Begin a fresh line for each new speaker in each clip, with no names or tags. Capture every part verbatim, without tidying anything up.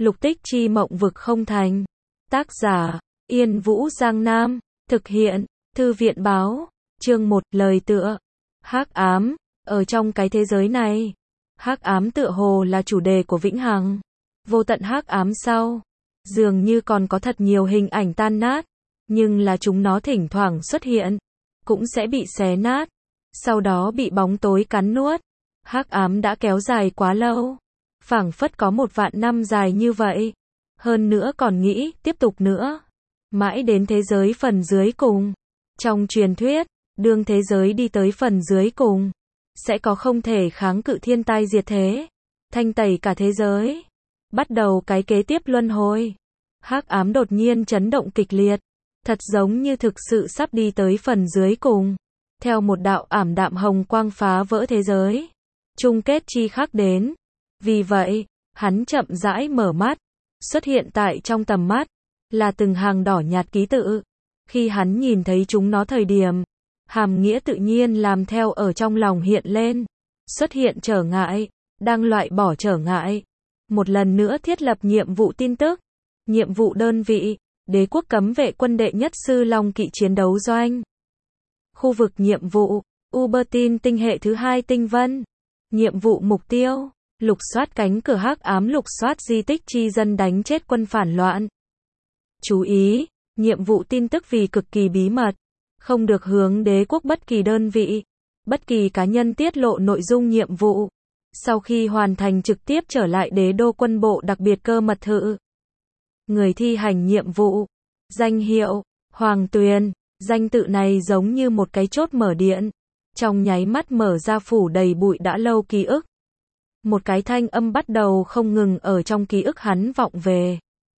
Lục Tích Chi mộng vực không thành. Tác giả, Yên Vũ Giang Nam. Thực hiện, Thư viện báo. Chương một, lời tựa. Hắc ám, ở trong cái thế giới này, hắc ám tựa hồ là chủ đề của vĩnh hằng. Vô tận hắc ám sau, dường như còn có thật nhiều hình ảnh tan nát, nhưng là chúng nó thỉnh thoảng xuất hiện, cũng sẽ bị xé nát, sau đó bị bóng tối cắn nuốt. Hắc ám đã kéo dài quá lâu, phảng phất có một vạn năm dài như vậy. Hơn nữa còn nghĩ tiếp tục nữa, mãi đến thế giới phần dưới cùng. Trong truyền thuyết, đương thế giới đi tới phần dưới cùng, sẽ có không thể kháng cự thiên tai diệt thế, thanh tẩy cả thế giới, bắt đầu cái kế tiếp luân hồi. Hắc ám đột nhiên chấn động kịch liệt, thật giống như thực sự sắp đi tới phần dưới cùng. Theo một đạo ảm đạm hồng quang phá vỡ thế giới, chung kết chi khắc đến. Vì vậy, hắn chậm rãi mở mắt, xuất hiện tại trong tầm mắt là từng hàng đỏ nhạt ký tự. Khi hắn nhìn thấy chúng nó thời điểm, hàm nghĩa tự nhiên làm theo ở trong lòng hiện lên. Xuất hiện trở ngại, đang loại bỏ trở ngại. Một lần nữa thiết lập nhiệm vụ tin tức. Nhiệm vụ đơn vị, Đế quốc cấm vệ quân đệ nhất sư Long Kỵ chiến đấu doanh. Khu vực nhiệm vụ, Ubertin tinh hệ thứ hai tinh vân. Nhiệm vụ mục tiêu, lục soát cánh cửa hắc ám, lục soát di tích chi dân đánh chết quân phản loạn. Chú ý, nhiệm vụ tin tức vì cực kỳ bí mật, không được hướng đế quốc bất kỳ đơn vị, bất kỳ cá nhân tiết lộ nội dung nhiệm vụ. Sau khi hoàn thành trực tiếp trở lại đế đô quân bộ đặc biệt cơ mật thự. Người thi hành nhiệm vụ, danh hiệu, Hoàng Tuyền, danh tự này giống như một cái chốt mở điện, trong nháy mắt mở ra phủ đầy bụi đã lâu ký ức. Một cái thanh âm bắt đầu không ngừng ở trong ký ức hắn vọng về.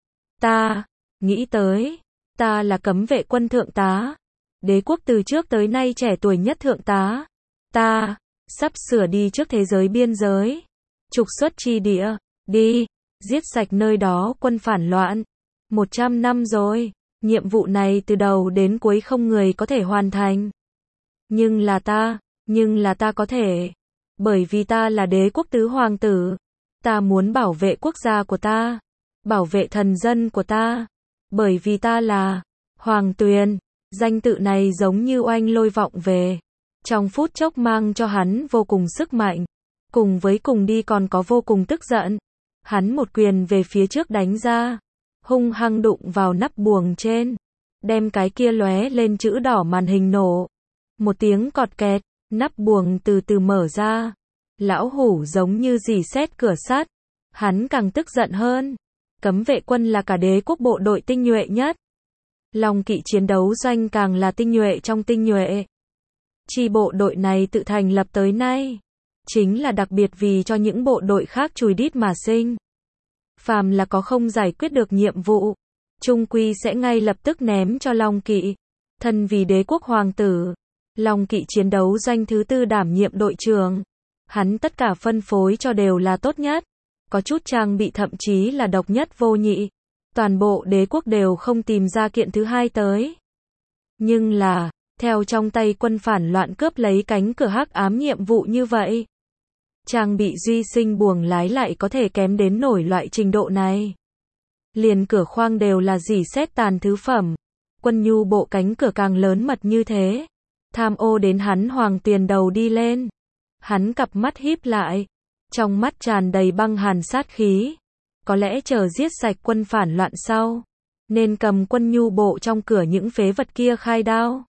Ta, nghĩ tới, ta là cấm vệ quân thượng tá, đế quốc từ trước tới nay trẻ tuổi nhất thượng tá. Ta, sắp sửa đi trước thế giới biên giới, trục xuất chi địa, đi, giết sạch nơi đó quân phản loạn. Một trăm năm rồi, nhiệm vụ này từ đầu đến cuối không người có thể hoàn thành. Nhưng là ta, nhưng là ta có thể. Bởi vì ta là đế quốc tứ hoàng tử. Ta muốn bảo vệ quốc gia của ta, bảo vệ thần dân của ta. Bởi vì ta là Hoàng Tuyền, danh tự này giống như oanh lôi vọng về. Trong phút chốc mang cho hắn vô cùng sức mạnh. Cùng với cùng đi còn có vô cùng tức giận. Hắn một quyền về phía trước đánh ra, hung hăng đụng vào nắp buồng trên, đem cái kia lóe lên chữ đỏ màn hình nổ. Một tiếng cọt kẹt, nắp buồng từ từ mở ra. Lão hủ giống như rỉ sét cửa sắt. Hắn càng tức giận hơn. Cấm vệ quân là cả đế quốc bộ đội tinh nhuệ nhất. Long Kỵ chiến đấu doanh càng là tinh nhuệ trong tinh nhuệ. Chi bộ đội này tự thành lập tới nay, chính là đặc biệt vì cho những bộ đội khác chùi đít mà sinh. Phàm là có không giải quyết được nhiệm vụ, trung quy sẽ ngay lập tức ném cho Long Kỵ. Thân vì đế quốc hoàng tử, Long Kỵ chiến đấu doanh thứ tư đảm nhiệm đội trưởng. Hắn tất cả phân phối cho đều là tốt nhất, có chút trang bị thậm chí là độc nhất vô nhị. Toàn bộ đế quốc đều không tìm ra kiện thứ hai tới. Nhưng là, theo trong tay quân phản loạn cướp lấy cánh cửa hắc ám nhiệm vụ như vậy, trang bị duy sinh buồng lái lại có thể kém đến nổi loại trình độ này. Liền cửa khoang đều là rỉ sét tàn thứ phẩm. Quân nhu bộ cánh cửa càng lớn mật như thế. Tham ô đến hắn Hoàng Tuyền đầu đi lên. Hắn cặp mắt híp lại, trong mắt tràn đầy băng hàn sát khí. Có lẽ chờ giết sạch quân phản loạn sau, nên cầm quân nhu bộ trong cửa những phế vật kia khai đao.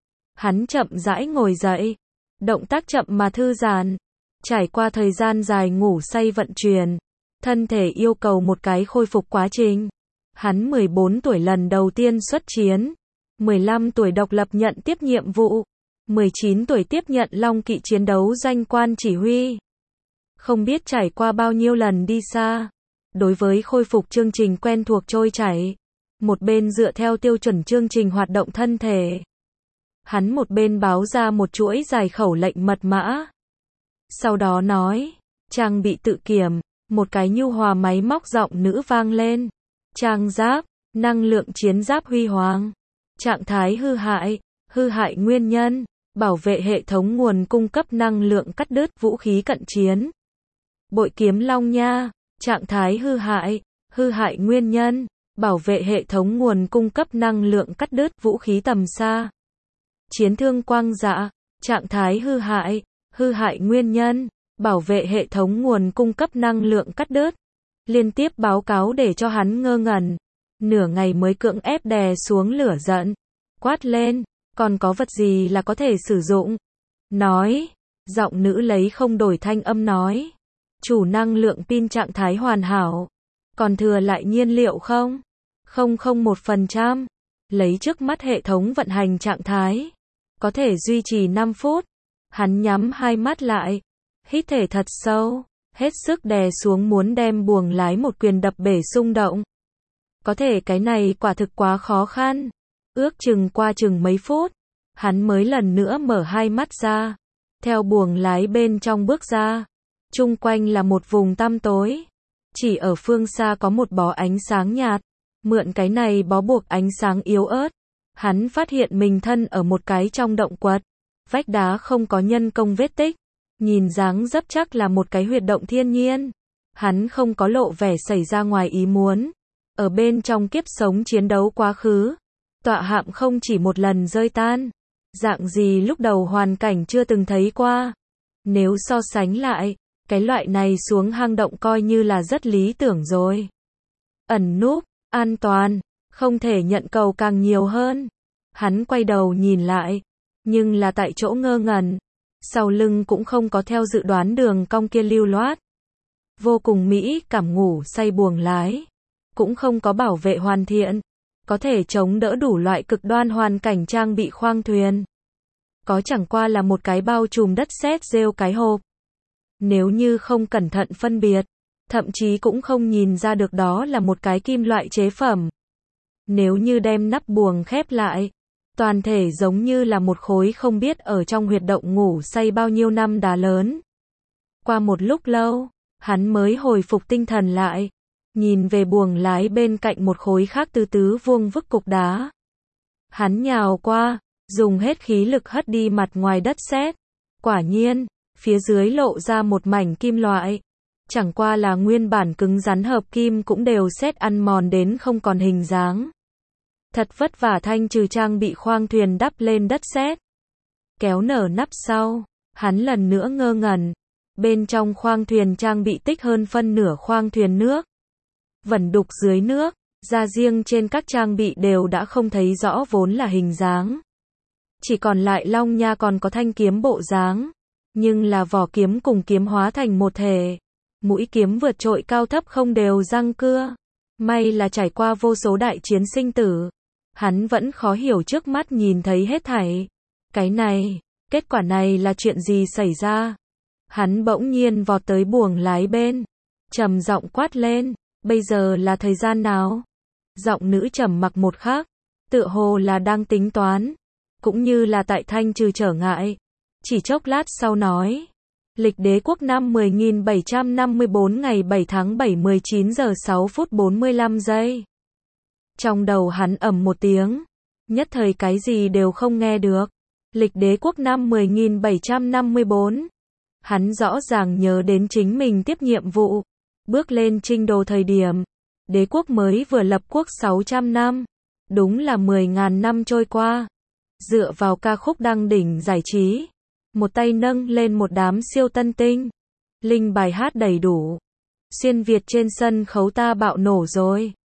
Hắn chậm rãi ngồi dậy, động tác chậm mà thư giãn. Trải qua thời gian dài ngủ say vận chuyển, thân thể yêu cầu một cái khôi phục quá trình. Hắn mười bốn tuổi lần đầu tiên xuất chiến, mười lăm tuổi độc lập nhận tiếp nhiệm vụ, mười chín tuổi tiếp nhận Long Kỵ chiến đấu doanh quan chỉ huy. Không biết trải qua bao nhiêu lần đi xa, đối với khôi phục chương trình quen thuộc trôi chảy, một bên dựa theo tiêu chuẩn chương trình hoạt động thân thể. Hắn một bên báo ra một chuỗi dài khẩu lệnh mật mã. Sau đó nói, trang bị tự kiểm, một cái nhu hòa máy móc giọng nữ vang lên. Trang giáp, năng lượng chiến giáp huy hoàng. Trạng thái hư hại, hư hại nguyên nhân, bảo vệ hệ thống nguồn cung cấp năng lượng cắt đứt vũ khí cận chiến. Bội kiếm Long Nha, trạng thái hư hại, hư hại nguyên nhân, bảo vệ hệ thống nguồn cung cấp năng lượng cắt đứt vũ khí tầm xa. Chiến thương quang dã, trạng thái hư hại, hư hại nguyên nhân, bảo vệ hệ thống nguồn cung cấp năng lượng cắt đứt. Liên tiếp báo cáo để cho hắn ngơ ngẩn. Nửa ngày mới cưỡng ép đè xuống lửa giận. Quát lên, còn có vật gì là có thể sử dụng? Nói, giọng nữ lấy không đổi thanh âm nói. Chủ năng lượng pin trạng thái hoàn hảo. Còn thừa lại nhiên liệu không? Không không một phần trăm. Lấy trước mắt hệ thống vận hành trạng thái. Có thể duy trì năm phút. Hắn nhắm hai mắt lại. Hít thở thật sâu. Hết sức đè xuống muốn đem buồng lái một quyền đập bể xung động. Có thể cái này quả thực quá khó khăn. Ước chừng qua chừng mấy phút. Hắn mới lần nữa mở hai mắt ra. Theo buồng lái bên trong bước ra. Chung quanh là một vùng tăm tối. Chỉ ở phương xa có một bó ánh sáng nhạt. Mượn cái này bó buộc ánh sáng yếu ớt. Hắn phát hiện mình thân ở một cái trong động quật. Vách đá không có nhân công vết tích. Nhìn dáng dấp chắc là một cái huyệt động thiên nhiên. Hắn không có lộ vẻ xảy ra ngoài ý muốn. Ở bên trong kiếp sống chiến đấu quá khứ. Tọa hạm không chỉ một lần rơi tan. Dạng gì lúc đầu hoàn cảnh chưa từng thấy qua. Nếu so sánh lại, cái loại này xuống hang động coi như là rất lý tưởng rồi. Ẩn núp, an toàn, không thể nhận cầu càng nhiều hơn. Hắn quay đầu nhìn lại, nhưng là tại chỗ ngơ ngẩn. Sau lưng cũng không có theo dự đoán đường cong kia lưu loát. Vô cùng mỹ cảm ngủ say buồng lái. Cũng không có bảo vệ hoàn thiện. Có thể chống đỡ đủ loại cực đoan hoàn cảnh trang bị khoang thuyền. Có chẳng qua là một cái bao trùm đất sét rêu cái hộp. Nếu như không cẩn thận phân biệt, thậm chí cũng không nhìn ra được đó là một cái kim loại chế phẩm. Nếu như đem nắp buồng khép lại, toàn thể giống như là một khối không biết ở trong huyệt động ngủ say bao nhiêu năm đá lớn. Qua một lúc lâu, hắn mới hồi phục tinh thần lại, nhìn về buồng lái bên cạnh một khối khác từ tứ vuông vức cục đá. Hắn nhào qua, dùng hết khí lực hất đi mặt ngoài đất sét. Quả nhiên, phía dưới lộ ra một mảnh kim loại. Chẳng qua là nguyên bản cứng rắn hợp kim cũng đều sét ăn mòn đến không còn hình dáng. Thật vất vả thanh trừ trang bị khoang thuyền đắp lên đất sét. Kéo nở nắp sau, hắn lần nữa ngơ ngẩn. Bên trong khoang thuyền trang bị tích hơn phân nửa khoang thuyền nước. Vẩn đục dưới nước, ra riêng trên các trang bị đều đã không thấy rõ vốn là hình dáng. Chỉ còn lại long nha còn có thanh kiếm bộ dáng. Nhưng là vỏ kiếm cùng kiếm hóa thành một thể. Mũi kiếm vượt trội cao thấp không đều răng cưa. May là trải qua vô số đại chiến sinh tử. Hắn vẫn khó hiểu trước mắt nhìn thấy hết thảy. Cái này, kết quả này là chuyện gì xảy ra? Hắn bỗng nhiên vọt tới buồng lái bên. Trầm giọng quát lên, bây giờ là thời gian nào? Giọng nữ trầm mặc một khắc. Tựa hồ là đang tính toán. Cũng như là tại thanh trừ trở ngại. Chỉ chốc lát sau nói. Lịch đế quốc năm mười nghìn bảy trăm năm mươi tư ngày bảy tháng bảy mười chín giờ sáu phút bốn mươi lăm giây. Trong đầu hắn ầm một tiếng. Nhất thời cái gì đều không nghe được. Lịch đế quốc năm mười nghìn bảy trăm năm mươi tư. Hắn rõ ràng nhớ đến chính mình tiếp nhiệm vụ. Bước lên trinh đồ thời điểm. Đế quốc mới vừa lập quốc sáu trăm năm. Đúng là mười nghìn năm trôi qua. Dựa vào ca khúc đăng đỉnh giải trí. Một tay nâng lên một đám siêu tân tinh. Linh bài hát đầy đủ. Xuyên Việt trên sân khấu ta bạo nổ rồi.